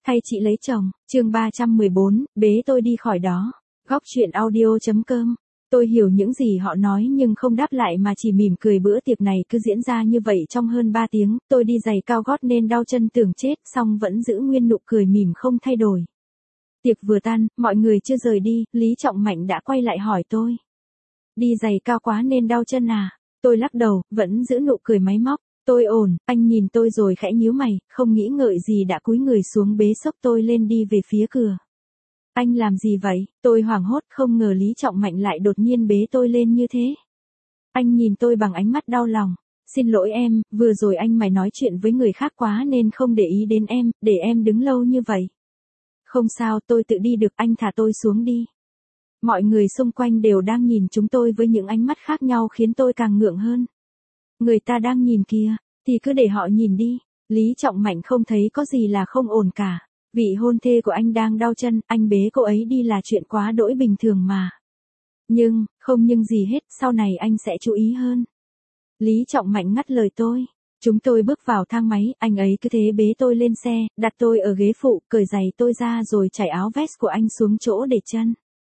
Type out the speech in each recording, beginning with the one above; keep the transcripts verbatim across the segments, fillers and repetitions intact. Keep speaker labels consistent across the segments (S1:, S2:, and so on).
S1: Thay chị lấy chồng, chương ba trăm mười bốn, bế tôi đi khỏi đó. Góc chuyện audio.com. Tôi hiểu những gì họ nói nhưng không đáp lại mà chỉ mỉm cười. Bữa tiệc này cứ diễn ra như vậy trong hơn ba tiếng, tôi đi giày cao gót nên đau chân tưởng chết, song vẫn giữ nguyên nụ cười mỉm không thay đổi. Tiệc vừa tan, mọi người chưa rời đi, Lý Trọng Mạnh đã quay lại hỏi tôi. Đi giày cao quá nên đau chân à? Tôi lắc đầu, vẫn giữ nụ cười máy móc. Tôi ổn, anh nhìn tôi rồi khẽ nhíu mày, không nghĩ ngợi gì đã cúi người xuống bế xốc tôi lên đi về phía cửa. Anh làm gì vậy? Tôi hoảng hốt, không ngờ Lý Trọng Mạnh lại đột nhiên bế tôi lên như thế. Anh nhìn tôi bằng ánh mắt đau lòng. Xin lỗi em, vừa rồi anh mày nói chuyện với người khác quá nên không để ý đến em, để em đứng lâu như vậy. Không sao, tôi tự đi được, anh thả tôi xuống đi. Mọi người xung quanh đều đang nhìn chúng tôi với những ánh mắt khác nhau khiến tôi càng ngượng hơn. Người ta đang nhìn kìa, thì cứ để họ nhìn đi. Lý Trọng Mạnh không thấy có gì là không ổn cả. Vị hôn thê của anh đang đau chân, anh bế cô ấy đi là chuyện quá đỗi bình thường mà. Nhưng, không nhưng gì hết, sau này anh sẽ chú ý hơn. Lý Trọng Mạnh ngắt lời tôi. Chúng tôi bước vào thang máy, anh ấy cứ thế bế tôi lên xe, đặt tôi ở ghế phụ, cởi giày tôi ra rồi trải áo vest của anh xuống chỗ để chân.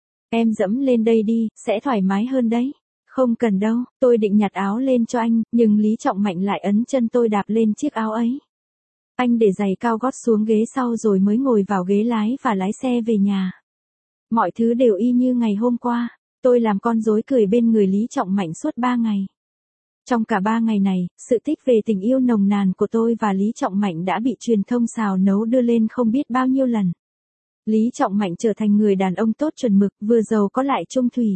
S1: Em dẫm lên đây đi, sẽ thoải mái hơn đấy. Không cần đâu, tôi định nhặt áo lên cho anh, nhưng Lý Trọng Mạnh lại ấn chân tôi đạp lên chiếc áo ấy. Anh để giày cao gót xuống ghế sau rồi mới ngồi vào ghế lái và lái xe về nhà. Mọi thứ đều y như ngày hôm qua, tôi làm con rối cười bên người Lý Trọng Mạnh suốt ba ngày. Trong cả ba ngày này, sự tích về tình yêu nồng nàn của tôi và Lý Trọng Mạnh đã bị truyền thông xào nấu đưa lên không biết bao nhiêu lần. Lý Trọng Mạnh trở thành người đàn ông tốt chuẩn mực, vừa giàu có lại trung thủy.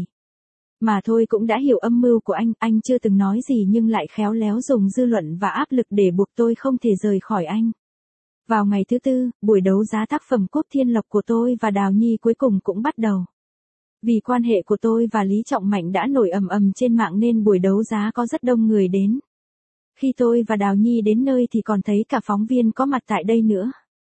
S1: Mà thôi cũng đã hiểu âm mưu của anh, anh chưa từng nói gì nhưng lại khéo léo dùng dư luận và áp lực để buộc tôi không thể rời khỏi anh. Vào ngày thứ tư, buổi đấu giá tác phẩm Cúp Thiên Lộc của tôi và Đào Nhi cuối cùng cũng bắt đầu. Vì quan hệ của tôi và Lý Trọng Mạnh đã nổi ầm ầm trên mạng nên buổi đấu giá có rất đông người đến. Khi tôi và Đào Nhi đến nơi thì còn thấy cả phóng viên có mặt tại đây nữa.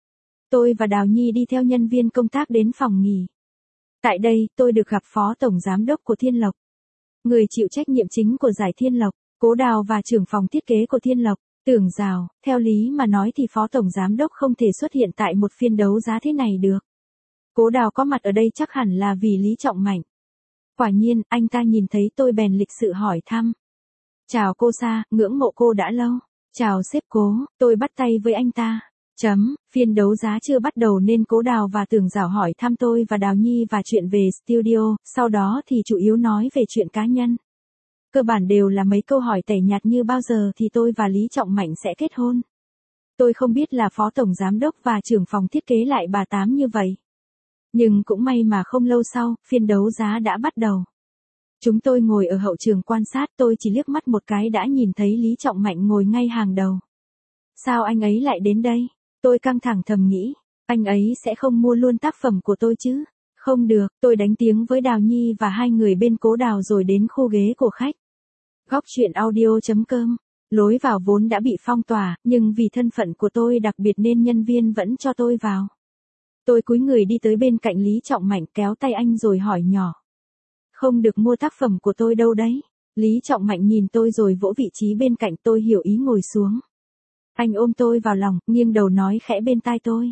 S1: Tôi và Đào Nhi đi theo nhân viên công tác đến phòng nghỉ. Tại đây, tôi được gặp Phó Tổng Giám đốc của Thiên Lộc. Người chịu trách nhiệm chính của giải Thiên Lộc, Cố Đào và trưởng phòng thiết kế của Thiên Lộc, Tưởng Dào. Theo lý mà nói thì Phó Tổng Giám đốc không thể xuất hiện tại một phiên đấu giá thế này được. Cố Đào có mặt ở đây chắc hẳn là vì Lý Trọng Mạnh. Quả nhiên, anh ta nhìn thấy tôi bèn lịch sự hỏi thăm. Chào cô Sa, ngưỡng mộ cô đã lâu. Chào sếp Cố, tôi bắt tay với anh ta. Chấm, phiên đấu giá chưa bắt đầu nên Cố Đào và Tưởng Dào hỏi thăm tôi và Đào Nhi và chuyện về studio, sau đó thì chủ yếu nói về chuyện cá nhân. Cơ bản đều là mấy câu hỏi tẻ nhạt như bao giờ thì tôi và Lý Trọng Mạnh sẽ kết hôn. Tôi không biết là Phó Tổng Giám đốc và trưởng phòng thiết kế lại bà tám như vậy. Nhưng cũng may mà không lâu sau, phiên đấu giá đã bắt đầu. Chúng tôi ngồi ở hậu trường quan sát, tôi chỉ liếc mắt một cái đã nhìn thấy Lý Trọng Mạnh ngồi ngay hàng đầu. Sao anh ấy lại đến đây? Tôi căng thẳng thầm nghĩ, anh ấy sẽ không mua luôn tác phẩm của tôi chứ? Không được, tôi đánh tiếng với Đào Nhi và hai người bên Cố Đào rồi đến khu ghế của khách. Góc chuyện audio.com. Lối vào vốn đã bị phong tỏa, nhưng vì thân phận của tôi đặc biệt nên nhân viên vẫn cho tôi vào. Tôi cúi người đi tới bên cạnh Lý Trọng Mạnh kéo tay anh rồi hỏi nhỏ. Không được mua tác phẩm của tôi đâu đấy. Lý Trọng Mạnh nhìn tôi rồi vỗ vị trí bên cạnh, tôi hiểu ý ngồi xuống. Anh ôm tôi vào lòng, nghiêng đầu nói khẽ bên tai tôi.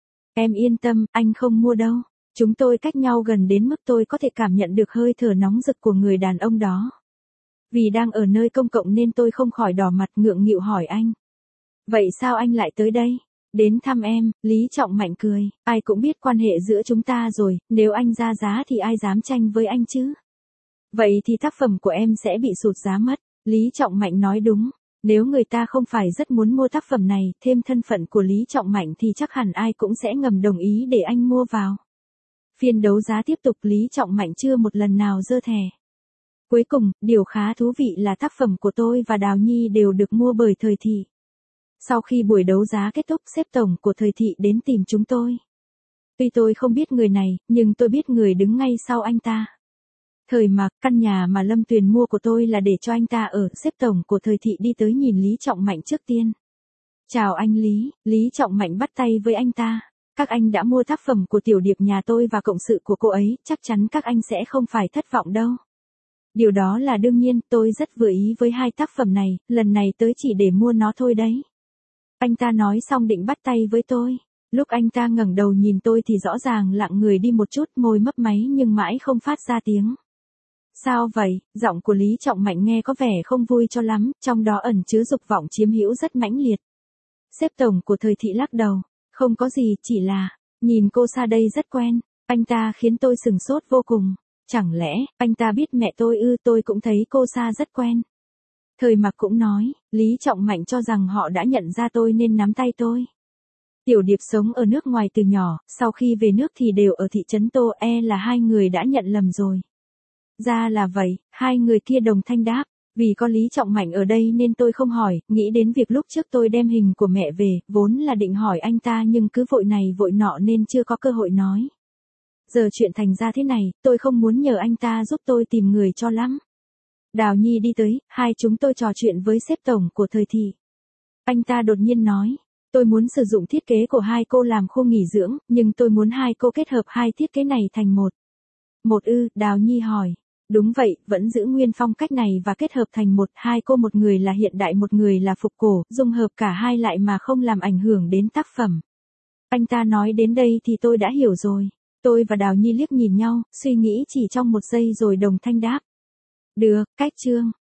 S1: Em yên tâm, anh không mua đâu. Chúng tôi cách nhau gần đến mức tôi có thể cảm nhận được hơi thở nóng rực của người đàn ông đó. Vì đang ở nơi công cộng nên tôi không khỏi đỏ mặt ngượng nghịu hỏi anh. Vậy sao anh lại tới đây? Đến thăm em, Lý Trọng Mạnh cười. Ai cũng biết quan hệ giữa chúng ta rồi, nếu anh ra giá thì ai dám tranh với anh chứ? Vậy thì tác phẩm của em sẽ bị sụt giá mất. Lý Trọng Mạnh nói đúng. Nếu người ta không phải rất muốn mua tác phẩm này, thêm thân phận của Lý Trọng Mạnh thì chắc hẳn ai cũng sẽ ngầm đồng ý để anh mua vào. Phiên đấu giá tiếp tục, Lý Trọng Mạnh chưa một lần nào giơ thẻ. Cuối cùng, điều khá thú vị là tác phẩm của tôi và Đào Nhi đều được mua bởi Thời Thị. Sau khi buổi đấu giá kết thúc, sếp tổng của Thời Thị đến tìm chúng tôi. Tuy tôi không biết người này, nhưng tôi biết người đứng ngay sau anh ta. Thời Mạc, căn nhà mà Lâm Tuyền mua của tôi là để cho anh ta ở. Sếp tổng của Thời Thị đi tới nhìn Lý Trọng Mạnh trước tiên. Chào anh Lý. Lý Trọng Mạnh bắt tay với anh ta. Các anh đã mua tác phẩm của tiểu điệp nhà tôi và cộng sự của cô ấy, chắc chắn các anh sẽ không phải thất vọng đâu. Điều đó là đương nhiên, tôi rất vừa ý với hai tác phẩm này, lần này tới chỉ để mua nó thôi đấy. Anh ta nói xong định bắt tay với tôi. Lúc anh ta ngẩng đầu nhìn tôi thì rõ ràng lặng người đi một chút, môi mấp máy nhưng mãi không phát ra tiếng. Sao vậy? Giọng của Lý Trọng Mạnh nghe có vẻ không vui cho lắm, trong đó ẩn chứa dục vọng chiếm hữu rất mãnh liệt. Sếp tổng của Thời Thị lắc đầu. Không có gì, chỉ là, nhìn cô xa đây rất quen. Anh ta khiến tôi sừng sốt vô cùng. Chẳng lẽ, anh ta biết mẹ tôi ư? Tôi cũng thấy cô xa rất quen. Thời Mặc cũng nói, Lý Trọng Mạnh cho rằng họ đã nhận ra tôi nên nắm tay tôi. Tiểu Điệp sống ở nước ngoài từ nhỏ, sau khi về nước thì đều ở thị trấn Tô, e là hai người đã nhận lầm rồi. Ra là vậy, hai người kia đồng thanh đáp. Vì có Lý Trọng Mạnh ở đây nên tôi không hỏi, nghĩ đến việc lúc trước tôi đem hình của mẹ về, vốn là định hỏi anh ta nhưng cứ vội này vội nọ nên chưa có cơ hội nói. Giờ chuyện thành ra thế này, tôi không muốn nhờ anh ta giúp tôi tìm người cho lắm. Đào Nhi đi tới, hai chúng tôi trò chuyện với sếp tổng của Thời Thị. Anh ta đột nhiên nói, tôi muốn sử dụng thiết kế của hai cô làm khu nghỉ dưỡng, nhưng tôi muốn hai cô kết hợp hai thiết kế này thành một. Một ư, Đào Nhi hỏi. Đúng vậy, vẫn giữ nguyên phong cách này và kết hợp thành một, hai cô, một người là hiện đại một người là phục cổ, dung hợp cả hai lại mà không làm ảnh hưởng đến tác phẩm. Anh ta nói đến đây thì tôi đã hiểu rồi. Tôi và Đào Nhi liếc nhìn nhau, suy nghĩ chỉ trong một giây rồi đồng thanh đáp. Được, cách chương.